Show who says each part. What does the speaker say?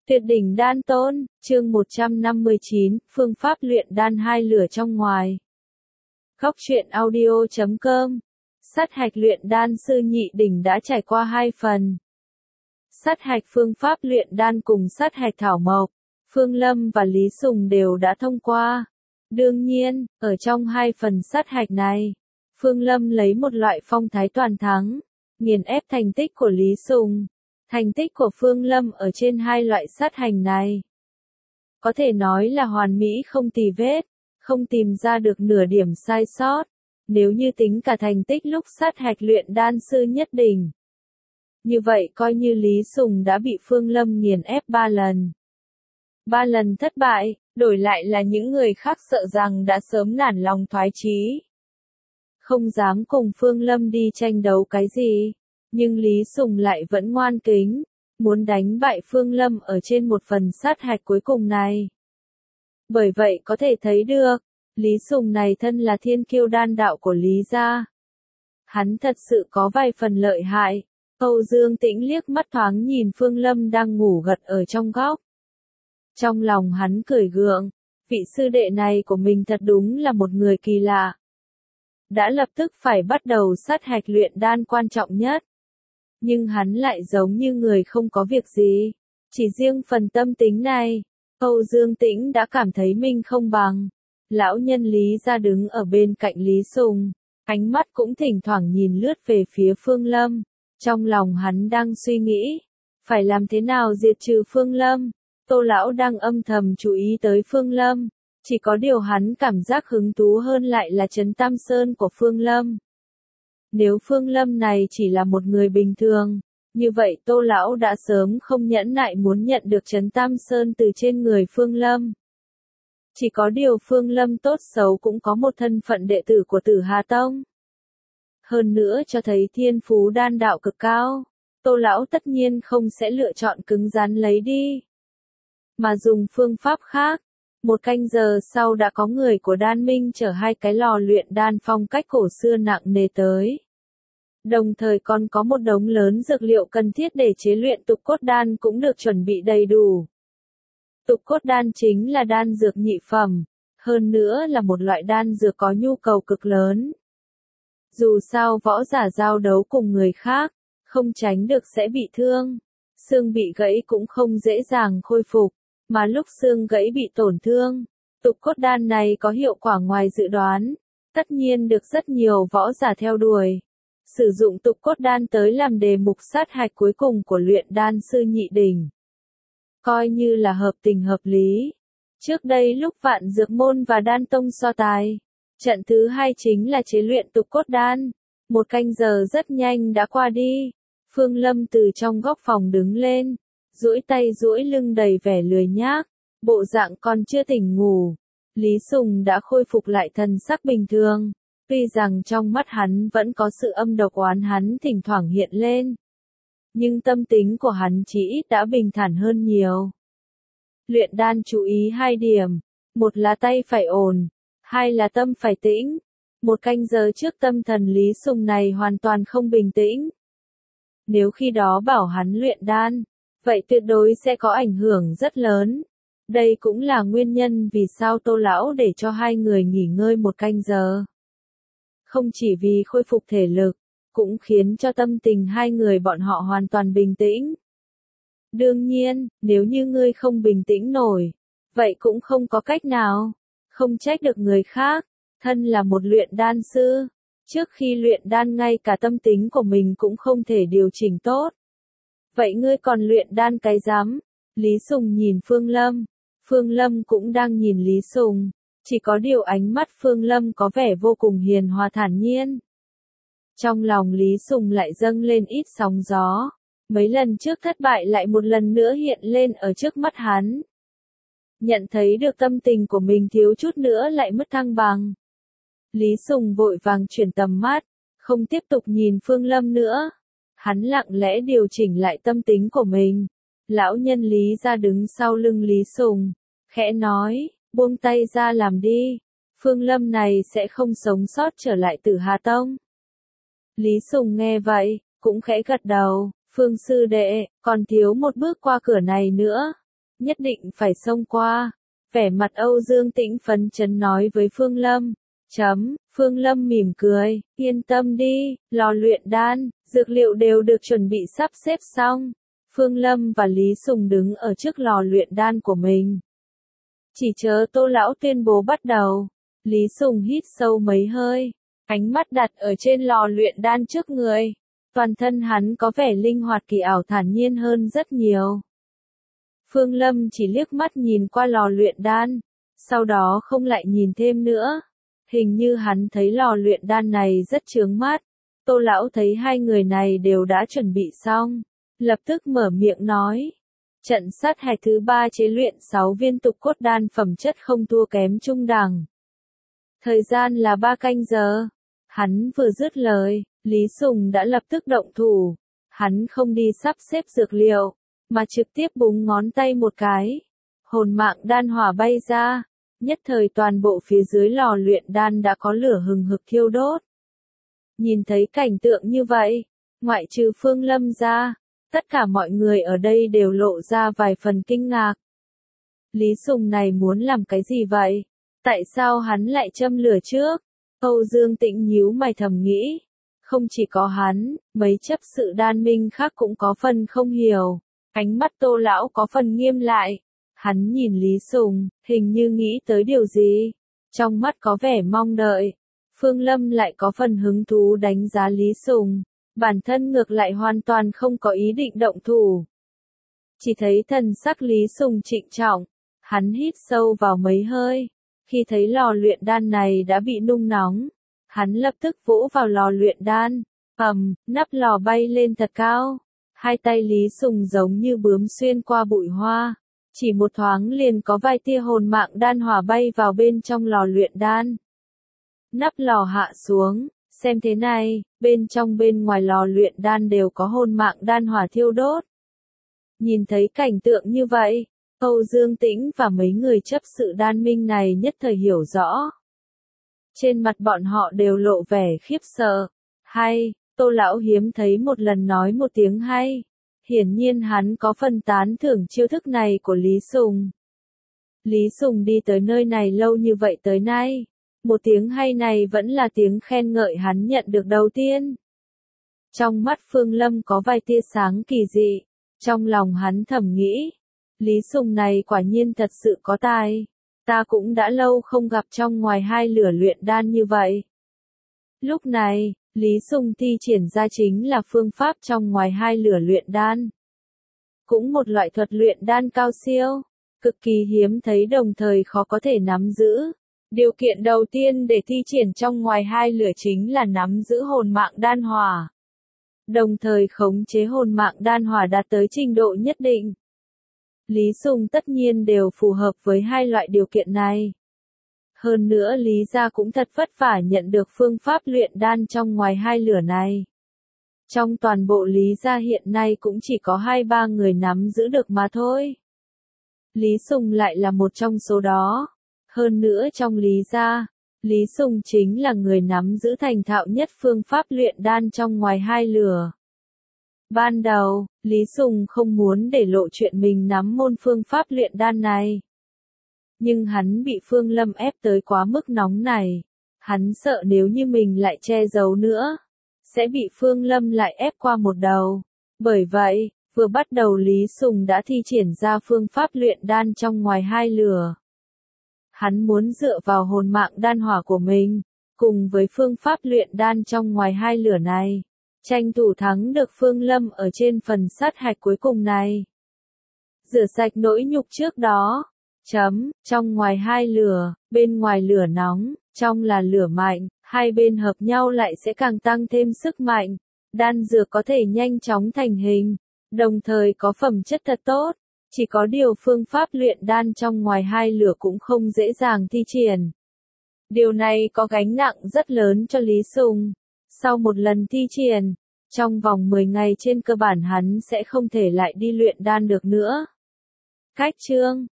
Speaker 1: Tuyệt đỉnh đan tôn, chương 159, phương pháp luyện đan hai lửa trong ngoài. Góc truyện audio.com. Sát hạch luyện đan sư nhị đỉnh đã trải qua 2 phần. Sát hạch phương pháp luyện đan cùng sát hạch thảo mộc, Phương Lâm và Lý Sùng đều đã thông qua. Đương nhiên, ở trong 2 phần sát hạch này, Phương Lâm lấy một loại phong thái toàn thắng, nghiền ép thành tích của Lý Sùng. Thành tích của Phương Lâm ở trên 2 loại sát hành này có thể nói là hoàn mỹ không tì vết, không tìm ra được nửa điểm sai sót. Nếu như tính cả thành tích lúc sát hạch luyện đan sư nhất đỉnh, như vậy coi như Lý Sùng đã bị Phương Lâm nghiền ép 3 lần. 3 lần thất bại, đổi lại là những người khác sợ rằng đã sớm nản lòng thoái chí, không dám cùng Phương Lâm đi tranh đấu cái gì. Nhưng Lý Sùng lại vẫn ngoan kính, muốn đánh bại Phương Lâm ở trên một phần sát hạch cuối cùng này. Bởi vậy có thể thấy được, Lý Sùng này thân là thiên kiêu đan đạo của Lý gia. Hắn thật sự có vài phần lợi hại. Âu Dương Tĩnh liếc mắt thoáng nhìn Phương Lâm đang ngủ gật ở trong góc. Trong lòng hắn cười gượng, vị sư đệ này của mình thật đúng là một người kỳ lạ. Đã lập tức phải bắt đầu sát hạch luyện đan quan trọng nhất. Nhưng hắn lại giống như người không có việc gì. Chỉ riêng phần tâm tính này, Âu Dương Tĩnh đã cảm thấy mình không bằng. Lão nhân Lý gia đứng ở bên cạnh Lý Sùng, ánh mắt cũng thỉnh thoảng nhìn lướt về phía Phương Lâm. Trong lòng hắn đang suy nghĩ, phải làm thế nào diệt trừ Phương Lâm. Tô lão đang âm thầm chú ý tới Phương Lâm, chỉ có điều hắn cảm giác hứng thú hơn lại là Trấn Tam Sơn của Phương Lâm. Nếu Phương Lâm này chỉ là một người bình thường, như vậy Tô lão đã sớm không nhẫn nại muốn nhận được Trấn Tam Sơn từ trên người Phương Lâm. Chỉ có điều Phương Lâm tốt xấu cũng có một thân phận đệ tử của Tử Hà Tông. Hơn nữa cho thấy thiên phú đan đạo cực cao, Tô lão tất nhiên không sẽ lựa chọn cứng rắn lấy đi, mà dùng phương pháp khác. 1 canh giờ sau đã có người của Đan Minh chở 2 cái lò luyện đan phong cách cổ xưa nặng nề tới. Đồng thời còn có một đống lớn dược liệu cần thiết để chế luyện tục cốt đan cũng được chuẩn bị đầy đủ. Tục cốt đan chính là đan dược nhị phẩm, hơn nữa là một loại đan dược có nhu cầu cực lớn. Dù sao võ giả giao đấu cùng người khác, không tránh được sẽ bị thương. Xương bị gãy cũng không dễ dàng khôi phục, mà lúc xương gãy bị tổn thương, tục cốt đan này có hiệu quả ngoài dự đoán, tất nhiên được rất nhiều võ giả theo đuổi. Sử dụng tục cốt đan tới làm đề mục sát hạch cuối cùng của luyện đan sư nhị đỉnh, coi như là hợp tình hợp lý. Trước đây lúc Vạn Dược Môn và Đan Tông so tài, trận thứ 2 chính là chế luyện tục cốt đan. 1 canh giờ rất nhanh đã qua đi. Phương Lâm từ trong góc phòng đứng lên, duỗi tay duỗi lưng đầy vẻ lười nhác, bộ dạng còn chưa tỉnh ngủ. Lý Sùng đã khôi phục lại thần sắc bình thường, tuy rằng trong mắt hắn vẫn có sự âm độc oán hắn thỉnh thoảng hiện lên, nhưng tâm tính của hắn chỉ ít đã bình thản hơn nhiều. Luyện đan chú ý 2 điểm, một là tay phải ổn, 2 là tâm phải tĩnh. 1 canh giờ trước tâm thần Lý Sùng này hoàn toàn không bình tĩnh. Nếu khi đó bảo hắn luyện đan, vậy tuyệt đối sẽ có ảnh hưởng rất lớn. Đây cũng là nguyên nhân vì sao Tô lão để cho 2 người nghỉ ngơi 1 canh giờ. Không chỉ vì khôi phục thể lực, cũng khiến cho tâm tình 2 người bọn họ hoàn toàn bình tĩnh. Đương nhiên, nếu như ngươi không bình tĩnh nổi, vậy cũng không có cách nào, không trách được người khác. Thân là một luyện đan sư, trước khi luyện đan ngay cả tâm tính của mình cũng không thể điều chỉnh tốt. Vậy ngươi còn luyện đan cái rắm? Lý Sùng nhìn Phương Lâm, Phương Lâm cũng đang nhìn Lý Sùng, chỉ có điều ánh mắt Phương Lâm có vẻ vô cùng hiền hòa thản nhiên. Trong lòng Lý Sùng lại dâng lên ít sóng gió, mấy lần trước thất bại lại một lần nữa hiện lên ở trước mắt hắn. Nhận thấy được tâm tình của mình thiếu chút nữa lại mất thăng bằng, Lý Sùng vội vàng chuyển tầm mắt, không tiếp tục nhìn Phương Lâm nữa. Hắn lặng lẽ điều chỉnh lại tâm tính của mình. Lão nhân Lý gia đứng sau lưng Lý Sùng, khẽ nói, buông tay ra làm đi. Phương Lâm này sẽ không sống sót trở lại Tử Hà Tông. Lý Sùng nghe vậy, cũng khẽ gật đầu, Phương sư đệ, còn thiếu một bước qua cửa này nữa. nhất định phải xông qua. Vẻ mặt Âu Dương Tĩnh phấn chấn nói với Phương Lâm. Phương Lâm mỉm cười, yên tâm đi, lò luyện đan, dược liệu đều được chuẩn bị sắp xếp xong. Phương Lâm và Lý Sùng đứng ở trước lò luyện đan của mình. Chỉ chờ Tô lão tuyên bố bắt đầu. Lý Sùng hít sâu mấy hơi, ánh mắt đặt ở trên lò luyện đan trước người. Toàn thân hắn có vẻ linh hoạt kỳ ảo thản nhiên hơn rất nhiều. Phương Lâm chỉ liếc mắt nhìn qua lò luyện đan, sau đó không lại nhìn thêm nữa. Hình như hắn thấy lò luyện đan này rất chướng mắt. Tô lão thấy hai người này đều đã chuẩn bị xong, lập tức mở miệng nói. Trận sát hạch thứ 3 chế luyện 6 viên tục cốt đan phẩm chất không thua kém trung đẳng. Thời gian là 3 canh giờ. Hắn vừa dứt lời, Lý Sùng đã lập tức động thủ. Hắn không đi sắp xếp dược liệu, mà trực tiếp búng ngón tay một cái. Hồn mạng đan hỏa bay ra. Nhất thời toàn bộ phía dưới lò luyện đan đã có lửa hừng hực thiêu đốt. Nhìn thấy cảnh tượng như vậy, ngoại trừ Phương Lâm ra, tất cả mọi người ở đây đều lộ ra vài phần kinh ngạc. Lý Sùng này muốn làm cái gì vậy? Tại sao hắn lại châm lửa trước? Âu Dương Tĩnh nhíu mày thầm nghĩ. Không chỉ có hắn, mấy chấp sự đan minh khác cũng có phần không hiểu. Ánh mắt Tô lão có phần nghiêm lại. Hắn nhìn Lý Sùng, hình như nghĩ tới điều gì. Trong mắt có vẻ mong đợi. Phương Lâm lại có phần hứng thú đánh giá Lý Sùng. Bản thân ngược lại hoàn toàn không có ý định động thủ. Chỉ thấy thần sắc Lý Sùng trịnh trọng. Hắn hít sâu vào mấy hơi. Khi thấy lò luyện đan này đã bị nung nóng, hắn lập tức vỗ vào lò luyện đan. Nắp lò bay lên thật cao. Hai tay Lý Sùng giống như bướm xuyên qua bụi hoa. Chỉ một thoáng liền có vài tia hồn mạng đan hỏa bay vào bên trong lò luyện đan. Nắp lò hạ xuống, xem thế này, bên trong bên ngoài lò luyện đan đều có hồn mạng đan hỏa thiêu đốt. Nhìn thấy cảnh tượng như vậy, Âu Dương Tĩnh và mấy người chấp sự đan minh này nhất thời hiểu rõ. Trên mặt bọn họ đều lộ vẻ khiếp sợ. Hay, Tô lão hiếm thấy một lần nói một tiếng hay. Hiển nhiên hắn có phần tán thưởng chiêu thức này của Lý Sùng. Lý Sùng đi tới nơi này lâu như vậy tới nay. Một tiếng hay này vẫn là tiếng khen ngợi hắn nhận được đầu tiên. Trong mắt Phương Lâm có vài tia sáng kỳ dị. Trong lòng hắn thầm nghĩ. Lý Sùng này quả nhiên thật sự có tài. Ta cũng đã lâu không gặp trong ngoài hai lửa luyện đan như vậy. Lúc này, Lý Sùng thi triển ra chính là phương pháp trong ngoài hai lửa luyện đan. Cũng một loại thuật luyện đan cao siêu, cực kỳ hiếm thấy đồng thời khó có thể nắm giữ. Điều kiện đầu tiên để thi triển trong ngoài hai lửa chính là nắm giữ hồn mạng đan hỏa. Đồng thời khống chế hồn mạng đan hỏa đạt tới trình độ nhất định. Lý Sùng tất nhiên đều phù hợp với hai loại điều kiện này. Hơn nữa Lý gia cũng thật vất vả nhận được phương pháp luyện đan trong ngoài hai lửa này. Trong toàn bộ Lý gia hiện nay cũng chỉ có 2-3 người nắm giữ được mà thôi. Lý Sùng lại là một trong số đó. Hơn nữa trong Lý gia, Lý Sùng chính là người nắm giữ thành thạo nhất phương pháp luyện đan trong ngoài hai lửa. Ban đầu, Lý Sùng không muốn để lộ chuyện mình nắm môn phương pháp luyện đan này. Nhưng hắn bị Phương Lâm ép tới quá mức nóng này. Hắn sợ nếu như mình lại che giấu nữa, sẽ bị Phương Lâm lại ép qua một đầu. Bởi vậy, vừa bắt đầu Lý Sùng đã thi triển ra phương pháp luyện đan trong ngoài hai lửa. Hắn muốn dựa vào hồn mạng đan hỏa của mình, cùng với phương pháp luyện đan trong ngoài hai lửa này, tranh thủ thắng được Phương Lâm ở trên phần sát hạch cuối cùng này. Rửa sạch nỗi nhục trước đó. Trong ngoài hai lửa, bên ngoài lửa nóng, trong là lửa mạnh, hai bên hợp nhau lại sẽ càng tăng thêm sức mạnh. Đan dược có thể nhanh chóng thành hình, đồng thời có phẩm chất thật tốt. Chỉ có điều phương pháp luyện đan trong ngoài hai lửa cũng không dễ dàng thi triển. Điều này có gánh nặng rất lớn cho Lý Sùng. Sau một lần thi triển, trong vòng 10 ngày trên cơ bản hắn sẽ không thể lại đi luyện đan được nữa. Cách chương